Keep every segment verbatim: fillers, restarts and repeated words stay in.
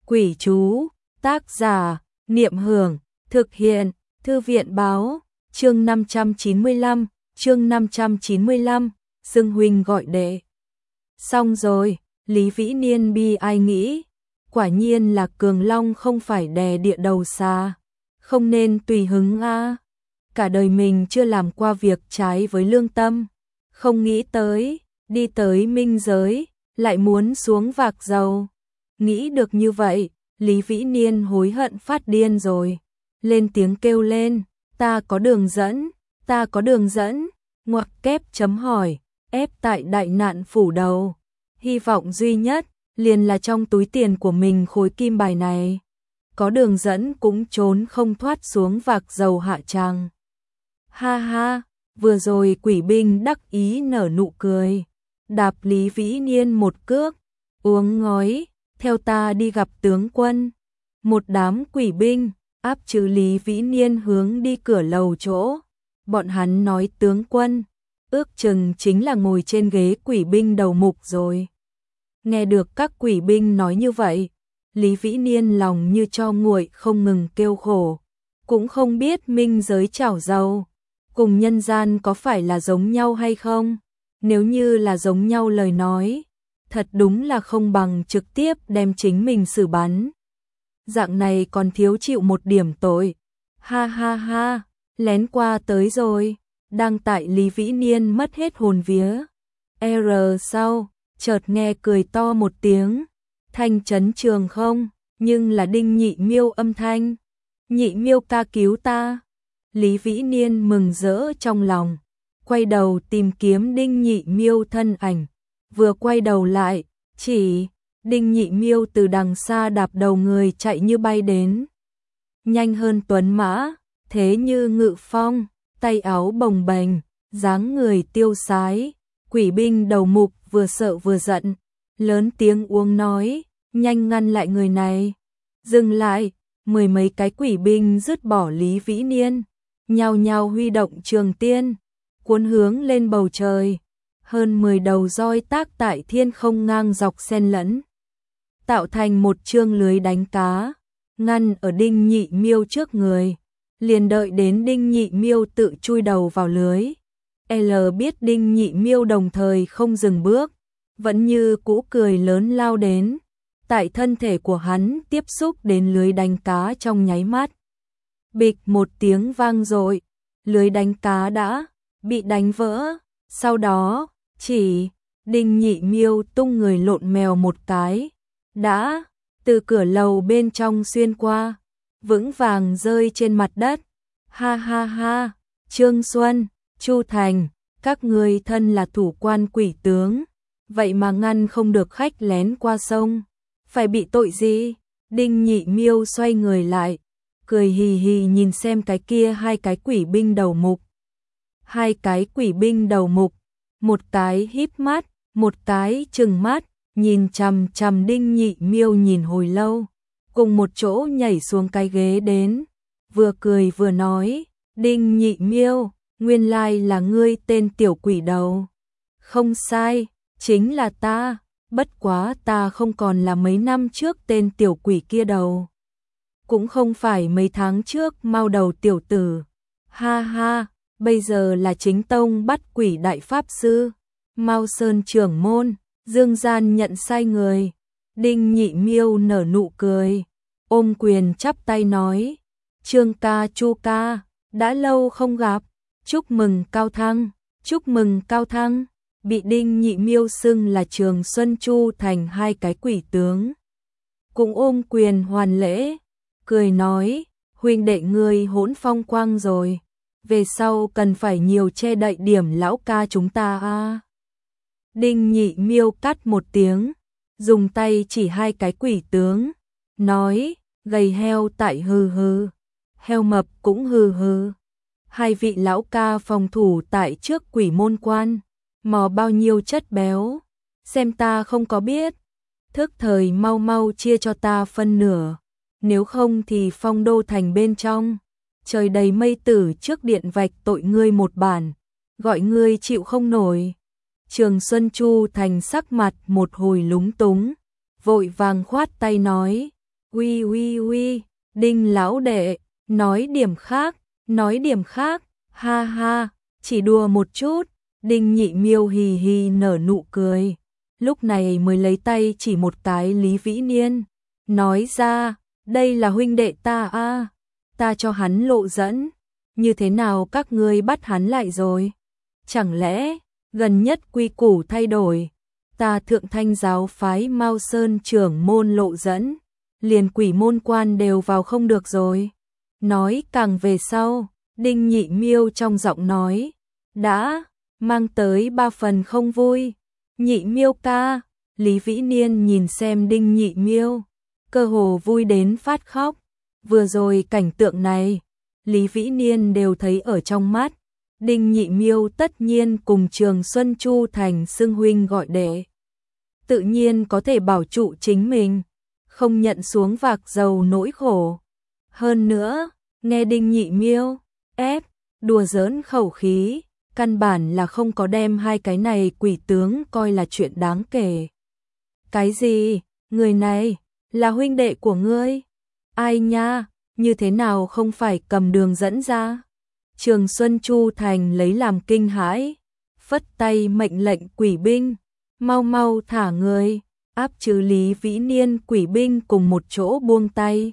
Quỷ chú, tác giả, Niệm Hưởng, thực hiện, Thư viện báo, chương năm trăm chín mươi lăm, chương năm trăm chín mươi lăm, xưng huynh gọi đệ. Xong rồi, Lý Vĩ Niên bi ai nghĩ, quả nhiên là Cường Long không phải đè địa đầu xa, không nên tùy hứng a. Cả đời mình chưa làm qua việc trái với lương tâm, không nghĩ tới, đi tới minh giới, lại muốn xuống vạc dầu. Nghĩ được như vậy, Lý Vĩ Niên hối hận phát điên rồi, lên tiếng kêu lên, ta có đường dẫn, ta có đường dẫn, ngoặc kép chấm hỏi, ép tại đại nạn phủ đầu. Hy vọng duy nhất, liền là trong túi tiền của mình khối kim bài này. Có đường dẫn cũng trốn không thoát xuống vạc dầu hạ tràng. Ha ha, vừa rồi quỷ binh đắc ý nở nụ cười, đạp Lý Vĩ Niên một cước, uống ngói, theo ta đi gặp tướng quân. Một đám quỷ binh, áp trừ Lý Vĩ Niên hướng đi cửa lầu chỗ. Bọn hắn nói tướng quân, ước chừng chính là ngồi trên ghế quỷ binh đầu mục rồi. Nghe được các quỷ binh nói như vậy, Lý Vĩ Niên lòng như cho nguội không ngừng kêu khổ. Cũng không biết minh giới chảo dầu, cùng nhân gian có phải là giống nhau hay không? Nếu như là giống nhau lời nói, thật đúng là không bằng trực tiếp đem chính mình xử bắn. Dạng này còn thiếu chịu một điểm tội. Ha ha ha, lén qua tới rồi, đang tại Lý Vĩ Niên mất hết hồn vía. R sau, chợt nghe cười to một tiếng, thanh chấn trường không, nhưng là Đinh Nhị Miêu âm thanh. Nhị Miêu ca cứu ta. Lý Vĩ Niên mừng rỡ trong lòng, quay đầu tìm kiếm Đinh Nhị Miêu thân ảnh. Vừa quay đầu lại, chỉ Đinh Nhị Miêu từ đằng xa đạp đầu người chạy như bay đến. Nhanh hơn tuấn mã, thế như ngự phong, tay áo bồng bềnh, dáng người tiêu sái. Quỷ binh đầu mục vừa sợ vừa giận, lớn tiếng uống nói, nhanh ngăn lại người này. Dừng lại, mười mấy cái quỷ binh dứt bỏ Lý Vĩ Niên, nhao nhao huy động trường tiên, cuốn hướng lên bầu trời. Hơn mười đầu roi tác tại thiên không ngang dọc xen lẫn, tạo thành một chương lưới đánh cá, ngăn ở Đinh Nhị Miêu trước người. Liền đợi đến Đinh Nhị Miêu tự chui đầu vào lưới. L biết Đinh Nhị Miêu đồng thời không dừng bước, vẫn như cũ cười lớn lao đến. Tại thân thể của hắn tiếp xúc đến lưới đánh cá trong nháy mắt. Bịch một tiếng vang dội, lưới đánh cá đã bị đánh vỡ. Sau đó, chỉ Đinh Nhị Miêu tung người lộn mèo một cái, đã từ cửa lầu bên trong xuyên qua, vững vàng rơi trên mặt đất. Ha ha ha, Trương Xuân, Chu Thành, các ngươi thân là thủ quan quỷ tướng, vậy mà ngăn không được khách lén qua sông, phải bị tội gì? Đinh Nhị Miêu xoay người lại, cười hì hì nhìn xem cái kia hai cái quỷ binh đầu mục. Hai cái quỷ binh đầu mục, một cái híp mắt, một cái trừng mắt, nhìn chằm chằm Đinh Nhị Miêu nhìn hồi lâu, cùng một chỗ nhảy xuống cái ghế đến, vừa cười vừa nói, Đinh Nhị Miêu, nguyên lai là ngươi tên tiểu quỷ đầu. Không sai, chính là ta, bất quá ta không còn là mấy năm trước tên tiểu quỷ kia đầu. Cũng không phải mấy tháng trước mau đầu tiểu tử. Ha ha, bây giờ là chính tông bắt quỷ đại pháp sư, Mao Sơn trưởng môn, Dương Gian nhận sai người. Đinh Nhị Miêu nở nụ cười, ôm quyền chắp tay nói, Trương ca Chu ca, đã lâu không gặp, chúc mừng cao thăng, chúc mừng cao thăng. Bị Đinh Nhị Miêu xưng là Trường Xuân Chu Thành hai cái quỷ tướng, cũng ôm quyền hoàn lễ, cười nói, huynh đệ ngươi hỗn phong quang rồi, về sau cần phải nhiều che đậy điểm lão ca chúng ta a. Đinh Nhị Miêu cắt một tiếng, dùng tay chỉ hai cái quỷ tướng, nói, gầy heo tại hừ hừ, heo mập cũng hừ hừ. Hai vị lão ca phòng thủ tại trước quỷ môn quan, mò bao nhiêu chất béo, xem ta không có biết, thức thời mau mau chia cho ta phân nửa, nếu không thì phong đô thành bên trong, trời đầy mây tử trước điện vạch tội ngươi một bản, gọi ngươi chịu không nổi. Trường Xuân Chu Thành sắc mặt một hồi lúng túng, vội vàng khoát tay nói, Uy uy uy, Đinh lão đệ, nói điểm khác, nói điểm khác, ha ha, chỉ đùa một chút. Đinh Nhị Miêu hì hì nở nụ cười, lúc này mới lấy tay chỉ một cái Lý Vĩ Niên, nói ra, đây là huynh đệ ta a, ta cho hắn lộ dẫn, như thế nào các ngươi bắt hắn lại rồi? Chẳng lẽ gần nhất quy củ thay đổi, ta Thượng Thanh giáo phái Mao Sơn trưởng môn lộ dẫn, liền quỷ môn quan đều vào không được rồi. Nói càng về sau, Đinh Nhị Miêu trong giọng nói đã mang tới ba phần không vui. Nhị Miêu ca, Lý Vĩ Niên nhìn xem Đinh Nhị Miêu, cơ hồ vui đến phát khóc. Vừa rồi cảnh tượng này, Lý Vĩ Niên đều thấy ở trong mắt. Đinh Nhị Miêu tất nhiên cùng Trường Xuân Chu thành xưng huynh gọi đệ, tự nhiên có thể bảo trụ chính mình, không nhận xuống vạc dầu nỗi khổ. Hơn nữa, nghe Đinh Nhị Miêu ép đùa giỡn khẩu khí, căn bản là không có đem hai cái này quỷ tướng coi là chuyện đáng kể. Cái gì? Người này là huynh đệ của ngươi? Ai nha, như thế nào không phải cầm đường dẫn ra? Trường Xuân Chu thành lấy làm kinh hãi, phất tay mệnh lệnh quỷ binh, mau mau thả người, áp trừ Lý Vĩ Niên. Quỷ binh cùng một chỗ buông tay.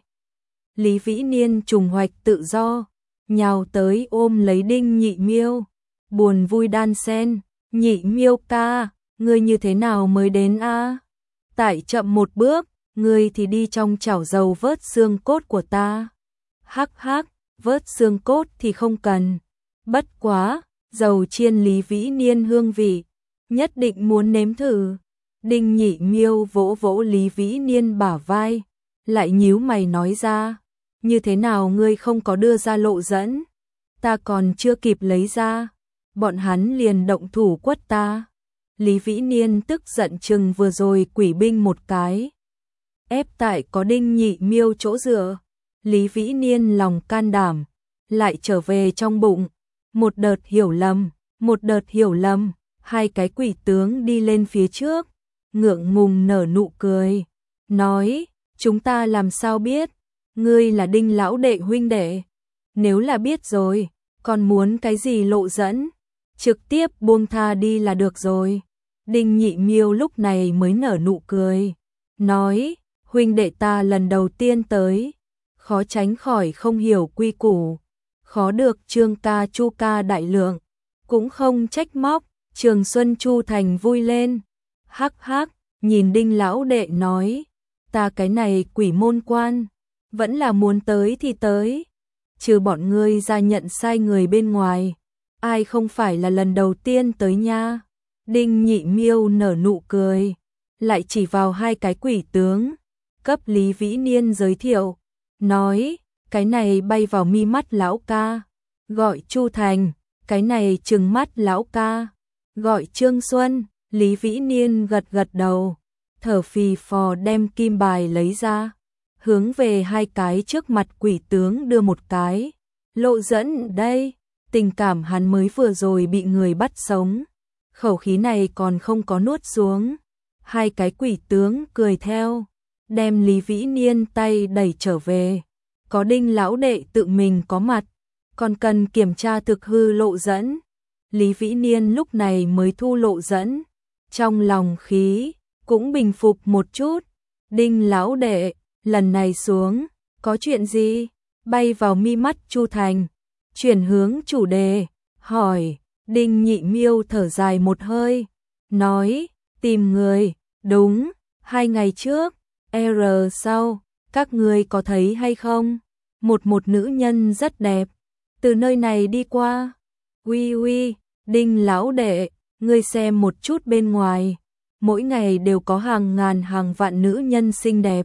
Lý Vĩ Niên trùng hoạch tự do, nhào tới ôm lấy Đinh Nhị Miêu, buồn vui đan xen. Nhị Miêu ca, ngươi như thế nào mới đến a? Tại chậm một bước, ngươi thì đi trong chảo dầu vớt xương cốt của ta. Hắc hắc, vớt xương cốt thì không cần. Bất quá, dầu chiên Lý Vĩ Niên hương vị, nhất định muốn nếm thử. Đinh Nhị Miêu vỗ vỗ Lý Vĩ Niên bả vai, lại nhíu mày nói ra, như thế nào ngươi không có đưa ra lộ dẫn? Ta còn chưa kịp lấy ra, bọn hắn liền động thủ quất ta. Lý Vĩ Niên tức giận chừng vừa rồi quỷ binh một cái, ép tại có Đinh Nhị Miêu chỗ dựa. Lý Vĩ Niên lòng can đảm, lại trở về trong bụng. Một đợt hiểu lầm, một đợt hiểu lầm, hai cái quỷ tướng đi lên phía trước, ngượng ngùng nở nụ cười, nói, chúng ta làm sao biết, ngươi là Đinh lão đệ huynh đệ, nếu là biết rồi, còn muốn cái gì lộ dẫn, trực tiếp buông tha đi là được rồi. Đinh Nhị Miêu lúc này mới nở nụ cười, nói, huynh đệ ta lần đầu tiên tới, khó tránh khỏi không hiểu quy củ, khó được Trương ca Chu ca đại lượng, cũng không trách móc. Trường Xuân Chu thành vui lên, hắc hắc, nhìn Đinh lão đệ nói, ta cái này quỷ môn quan, vẫn là muốn tới thì tới, trừ bọn ngươi ra nhận sai người bên ngoài, ai không phải là lần đầu tiên tới nha. Đinh Nhị Miêu nở nụ cười, lại chỉ vào hai cái quỷ tướng, cấp Lý Vĩ Niên giới thiệu, nói, cái này bay vào mi mắt lão ca, gọi Chu Thành, cái này trừng mắt lão ca, gọi Trương Xuân. Lý Vĩ Niên gật gật đầu, thở phì phò đem kim bài lấy ra, hướng về hai cái trước mặt quỷ tướng đưa một cái, lộ dẫn đây, tình cảm hắn mới vừa rồi bị người bắt sống, khẩu khí này còn không có nuốt xuống. Hai cái quỷ tướng cười theo, đem Lý Vĩ Niên tay đẩy trở về, có Đinh lão đệ tự mình có mặt, còn cần kiểm tra thực hư lộ dẫn. Lý Vĩ Niên lúc này mới thu lộ dẫn, trong lòng khí cũng bình phục một chút. Đinh lão đệ, lần này xuống, có chuyện gì? Bay vào mi mắt Chu Thành, chuyển hướng chủ đề, hỏi. Đinh Nhị Miêu thở dài một hơi, nói, tìm người, đúng, hai ngày trước, R sau, các người có thấy hay không? Một một nữ nhân rất đẹp, từ nơi này đi qua. Uy uy, Đinh lão đệ, ngươi xem một chút bên ngoài, mỗi ngày đều có hàng ngàn hàng vạn nữ nhân xinh đẹp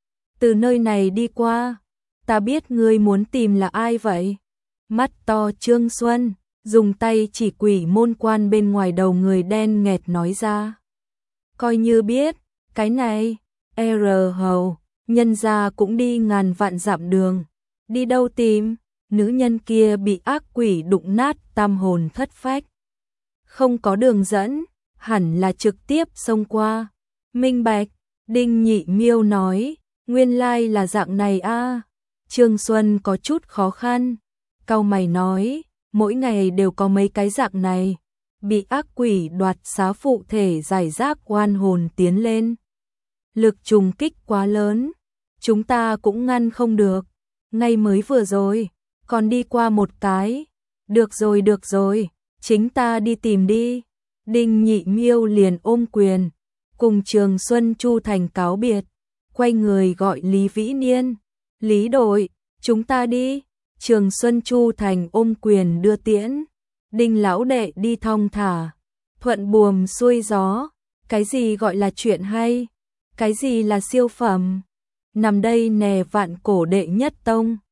từ nơi này đi qua, ta biết ngươi muốn tìm là ai vậy? Mắt to Trương Xuân, dùng tay chỉ quỷ môn quan bên ngoài đầu người đen nghẹt nói ra. Coi như biết, cái này, R hầu, nhân gia cũng đi ngàn vạn dặm đường, đi đâu tìm? Nữ nhân kia bị ác quỷ đụng nát tam hồn thất phách, không có đường dẫn, hẳn là trực tiếp xông qua. Minh bạch, Đinh Nhị Miêu nói, Nguyên lai là dạng này a. Trương Xuân có chút khó khăn, cau mày nói, mỗi ngày đều có mấy cái dạng này, bị ác quỷ đoạt xá phụ thể giải rác oan hồn tiến lên. Lực trùng kích quá lớn, chúng ta cũng ngăn không được, ngay mới vừa rồi, còn đi qua một cái. Được rồi được rồi, chính ta đi tìm đi. Đinh Nhị Miêu liền ôm quyền, cùng Trường Xuân Chu Thành cáo biệt, quay người gọi Lý Vĩ Niên. Lý đội, chúng ta đi. Trường Xuân Chu Thành ôm quyền đưa tiễn. Đinh lão đệ đi thong thả, thuận buồm xuôi gió. Cái gì gọi là chuyện hay? Cái gì là siêu phẩm? Nằm đây nè vạn cổ đệ nhất tông.